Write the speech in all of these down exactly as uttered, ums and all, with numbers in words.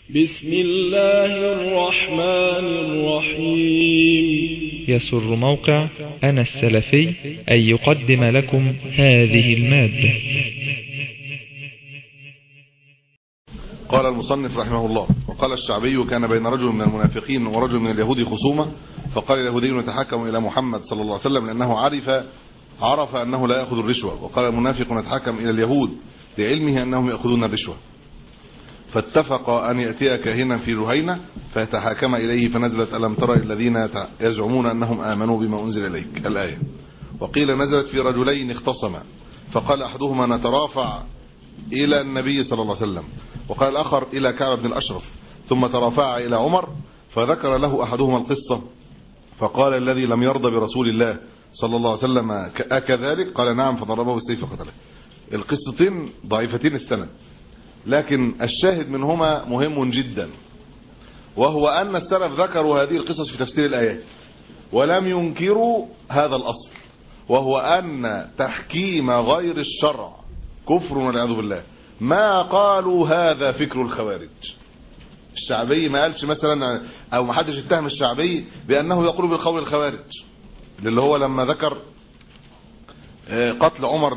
بسم الله الرحمن الرحيم. يسر موقع أنا السلفي أن يقدم لكم هذه المادة. قال المصنف رحمه الله: وقال الشعبي: كان بين رجل من المنافقين ورجل من اليهود خصومة، فقال اليهودي: نتحكم إلى محمد صلى الله عليه وسلم لأنه عرف عرف أنه لا يأخذ الرشوة. وقال المنافق: نتحكم إلى اليهود لعلمه أنهم يأخذون الرشوة. فاتفق أن يأتي كاهنا في رهينة فيتحاكم إليه، فنزلت: ألم تر الذين يزعمون أنهم آمنوا بما أنزل إليك، الآية. وقيل نزلت في رجلين اختصما، فقال أحدهما: نترافع إلى النبي صلى الله عليه وسلم، وقال الآخر: إلى كعب بن الأشرف، ثم ترافع إلى عمر، فذكر له أحدهما القصة، فقال الذي لم يرضى برسول الله صلى الله عليه وسلم: أكذلك؟ قال: نعم، فضربه بالسيف فقتله. القصتين ضعيفتين السند، لكن الشاهد منهما مهم جدا، وهو أن السلف ذكروا هذه القصص في تفسير الآيات ولم ينكروا هذا الأصل، وهو أن تحكيم غير الشرع كفر والعياذ بالله. ما قالوا هذا فكر الخوارج. الشعبي ما قالش مثلا، او ما حدش اتهم الشعبي بأنه يقول بالقول الخوارج، اللي هو لما ذكر قتل عمر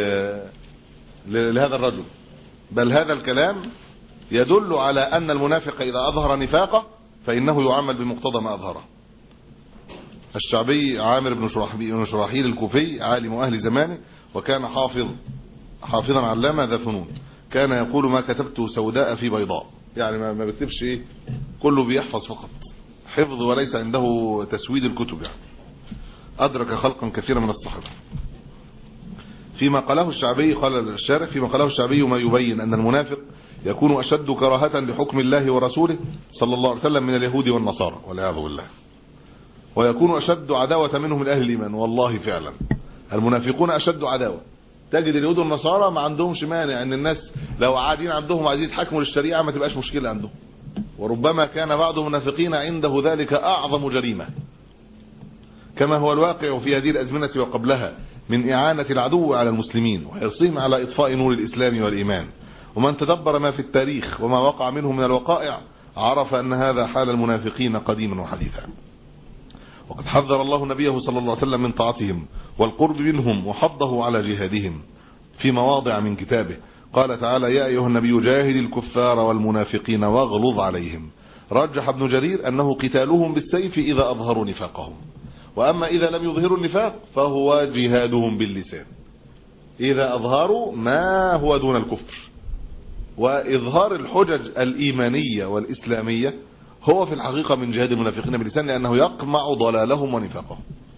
لهذا الرجل، بل هذا الكلام يدل على أن المنافق إذا أظهر نفاقه فإنه يعمل بمقتضى ما أظهره. الشعبي عامر بن شراحيل الكوفي، عالم أهل زمانه، وكان حافظ حافظا علامة ذا فنون. كان يقول: ما كتبت سوداء في بيضاء، يعني ما بكتبش ايه، كله بيحفظ فقط، حفظ وليس عنده تسويد الكتب. يعني أدرك خلقا كثيرا من الصحابة. فيما قاله الشعبي، قال الشارح: فيما قاله الشعبي ما يبين أن المنافق يكون أشد كراهة لحكم الله ورسوله صلى الله عليه وسلم من اليهود والنصارى والعياذ بالله، ويكون أشد عداوة منهم من أهل الإيمان. والله فعلا المنافقون أشد عداوة. تجد اليهود والنصارى ما عندهمش مانع ان الناس لو قاعدين عندهم عايزين يتحكموا للشريعه ما تبقاش مشكله عندهم، وربما كان بعض المنافقين عنده ذلك اعظم جريمه، كما هو الواقع في هذه الازمنه وقبلها من اعانه العدو على المسلمين وحرصهم على اطفاء نور الاسلام والايمان. ومن تدبر ما في التاريخ وما وقع منه من الوقائع عرف ان هذا حال المنافقين قديما وحديثا. وقد حذر الله نبيه صلى الله عليه وسلم من طاعتهم والقرب منهم، وحضه على جهادهم في مواضع من كتابه. قال تعالى: يا أيها النبي جاهد الكفار والمنافقين واغلظ عليهم. رجح ابن جرير أنه قتالهم بالسيف إذا أظهروا نفاقهم، وأما إذا لم يظهروا النفاق فهو جهادهم باللسان إذا أظهروا ما هو دون الكفر. وإظهار الحجج الإيمانية والإسلامية هو في الحقيقة من جهاد المنافقين باللسان، لأنه يقمع ضلالهم ونفاقهم.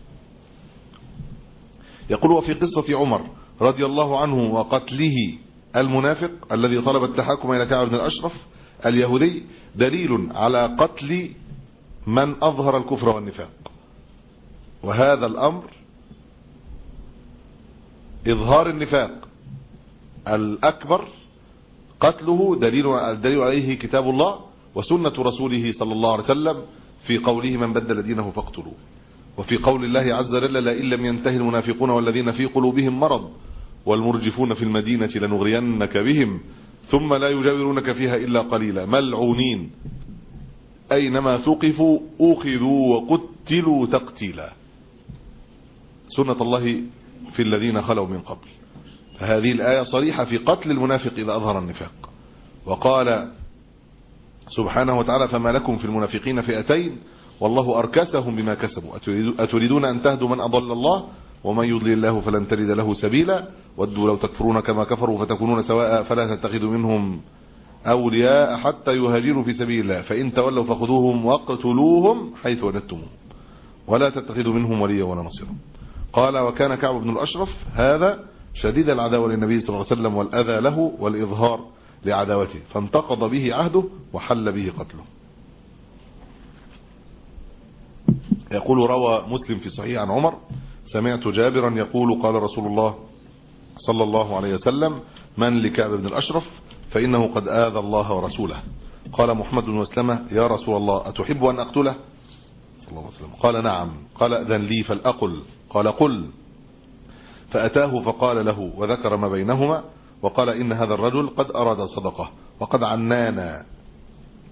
يقول: وفي قصة عمر رضي الله عنه وقتله المنافق الذي طلب التحاكم إلى كعب بن الأشرف اليهودي دليل على قتل من أظهر الكفر والنفاق. وهذا الأمر، إظهار النفاق الأكبر، قتله دليل الدليل عليه كتاب الله وسنة رسوله صلى الله عليه وسلم في قوله: من بدل دينه فاقتلوه. وفي قول الله عز وجل: لئن لم ينتهي المنافقون والذين في قلوبهم مرض والمرجفون في المدينة لنغرينك بهم ثم لا يجاورونك فيها إلا قليلا ملعونين أينما ثقفوا أخذوا وقتلوا تقتيلا. سنة الله في الذين خلوا من قبل. فهذه الآية صريحة في قتل المنافق إذا أظهر النفاق. وقال سبحانه وتعالى: فما لكم في المنافقين فئتين والله أركسهم بما كسبوا أتريدون أن تهدوا من أضل الله ومن يضلل الله فلن تجد له سبيلا ودوا لو تكفرون كما كفروا فتكونون سواء فلا تتخذوا منهم أولياء حتى يهاجروا في سبيل الله فإن تولوا فخذوهم واقتلوهم حيث وجدتموهم ولا تتخذوا منهم وليا ولا نصيرا. قال: وكان كعب بن الأشرف هذا شديد العداوة للنبي صلى الله عليه وسلم والأذى له والإظهار لعداوته، فانتقض به عهده وحل به قتله. يقول: روى مسلم في صحيح عن عمر: سمعت جابرا يقول: قال رسول الله صلى الله عليه وسلم: من لكعب بن الأشرف فإنه قد آذى الله ورسوله. قال محمد بن مسلمة: يا رسول الله أتحب أن أقتله؟ صلى الله عليه وسلم قال: نعم. قال: أذن لي فلأقل. قال: قل. فأتاه فقال له وذكر ما بينهما، وقال: إن هذا الرجل قد أراد صدقه وقد عنانا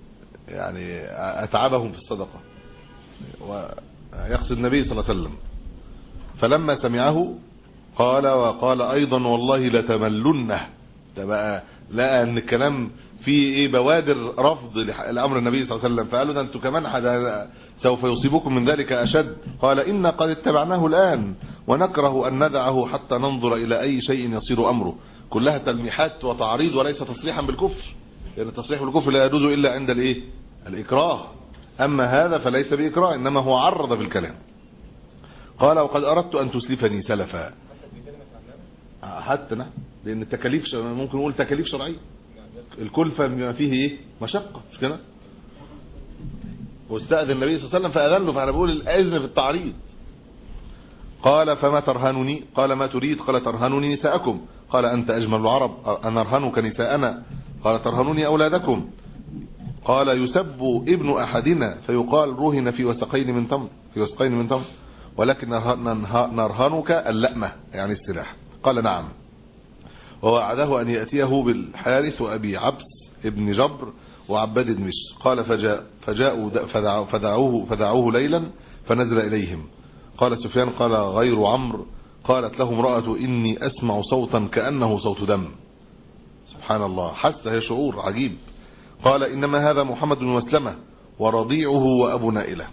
يعني أتعبهم في الصدقة، ويقصد النبي صلى الله عليه وسلم. فلما سمعه قال وقال أيضا والله لتملنه. ده بقى لقى أن الكلام فيه إيه بوادر رفض لأمر النبي صلى الله عليه وسلم، فقالوا ده أنتم كمان حدا سوف يصيبكم من ذلك أشد. قال إن قد اتبعناه الآن ونكره أن ندعه حتى ننظر إلى أي شيء يصير أمره. كلها تلميحات وتعريض وليس تصريحا بالكفر، لأن التصريح بالكفر لا يجوز إلا عند الإيه الإكراه، أما هذا فليس بإكراه إنما هو عرض بالكلام. قال وقد أردت أن تسلفني سلفا. حتى نعم، لأن التكاليف ممكن نقول تكاليف شرعية، الكلفة بما فيه إيه مشقة، مش كده؟ واستأذن النبي صلى الله عليه وسلم فأذن له، فأنا بقول الأذن في التعريض. قال فما ترهنني؟ قال ما تريد؟ قال ترهنني نساءكم. قال أنت أجمل العرب، أنا أرهنك نساءنا. قال ترهنني أولادكم. قال يسب ابن أحدنا فيقال رهن في وسقين من تمر، في وسقين من تمر، ولكن نرهنك اللأمة يعني السلاح. قال نعم. ووعده أن يأتيه بالحارث وأبي عبس ابن جبر وعباد دمشق. قال فجاء فجاءوا فدعوه, فدعوه ليلا فنزل إليهم. قال سفيان قال غير عمرو قالت له امرأة إني أسمع صوتا كأنه صوت دم. سبحان الله، حس هي شعور عجيب. قال إنما هذا محمد بن مسلمة ورضيعه وأبو نائلة.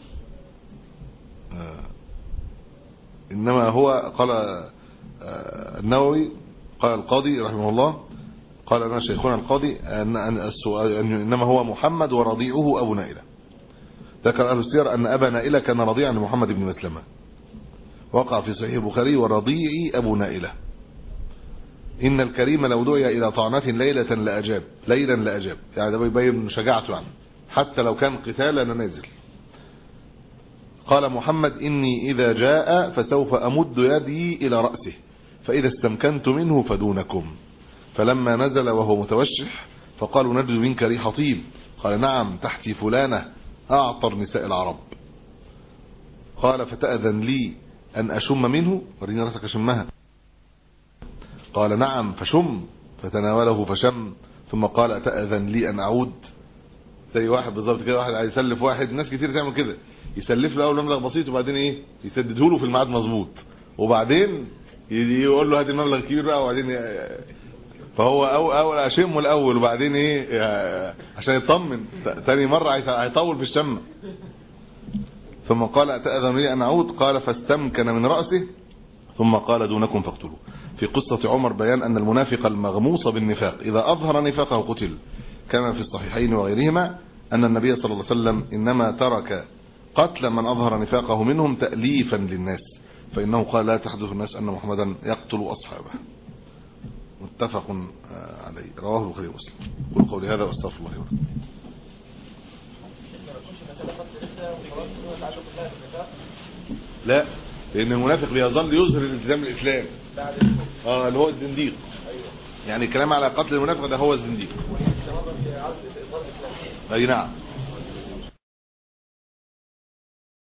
إنما هو قال النووي قال القاضي رحمه الله قال أنا شيخنا القاضي أن إنما هو محمد ورضيعه أبو نائلة. ذكر أهل السير أن أبا نائلة كان رضيعا لمحمد بن مسلمة، وقع في صحيح البخاري ورضيعي أبو نائلة. إن الكريم لو دعي إلى طعنة ليلة لأجاب، ليلا لأجاب، يعني ده بيبين شجاعته يعني حتى لو كان قتالا نازل. قال محمد إني إذا جاء فسوف أمد يدي إلى رأسه فإذا استمكنت منه فدونكم. فلما نزل وهو متوشح فقالوا نجد منك ريح طيب. قال نعم تحتي فلانة أعطر نساء العرب. قال فتأذن لي أن أشم منه، وريني رأسك أشمها. قال نعم فشم، فتناوله فشم، ثم قال أتأذن لي أن أعود. زي واحد بالظبط كده، واحد عايز يسلف واحد، ناس كتير تعمل كده، يسلف له اول مبلغ بسيط وبعدين ايه يسدده له في الميعاد مظبوط، وبعدين يقول له هات المبلغ الكبير بقى، وبعدين فهو اول اول اشمه الاول وبعدين ايه عشان يطمن، ثاني مره هيطول في الشم. ثم قال أتأذن لي أن أعود؟ قال فاستمكن من رأسه ثم قال دونكم فاقتلوا. في قصة عمر بيان أن المنافق المغموص بالنفاق إذا أظهر نفاقه قتل، كما في الصحيحين وغيرهما أن النبي صلى الله عليه وسلم إنما ترك قتل من أظهر نفاقه منهم تأليفا للناس، فإنه قال لا تحدث الناس أن محمدا يقتل أصحابه. متفق عليه، رواه البخاري ومسلم. قل قولي هذا واستغفر الله ولكم. لا، لأن المنافق بيظل يظهر الالتزام الإسلام اه اللي هو الزنديق. يعني الكلام على قتل المنافق ده هو الزنديق. اي نعم.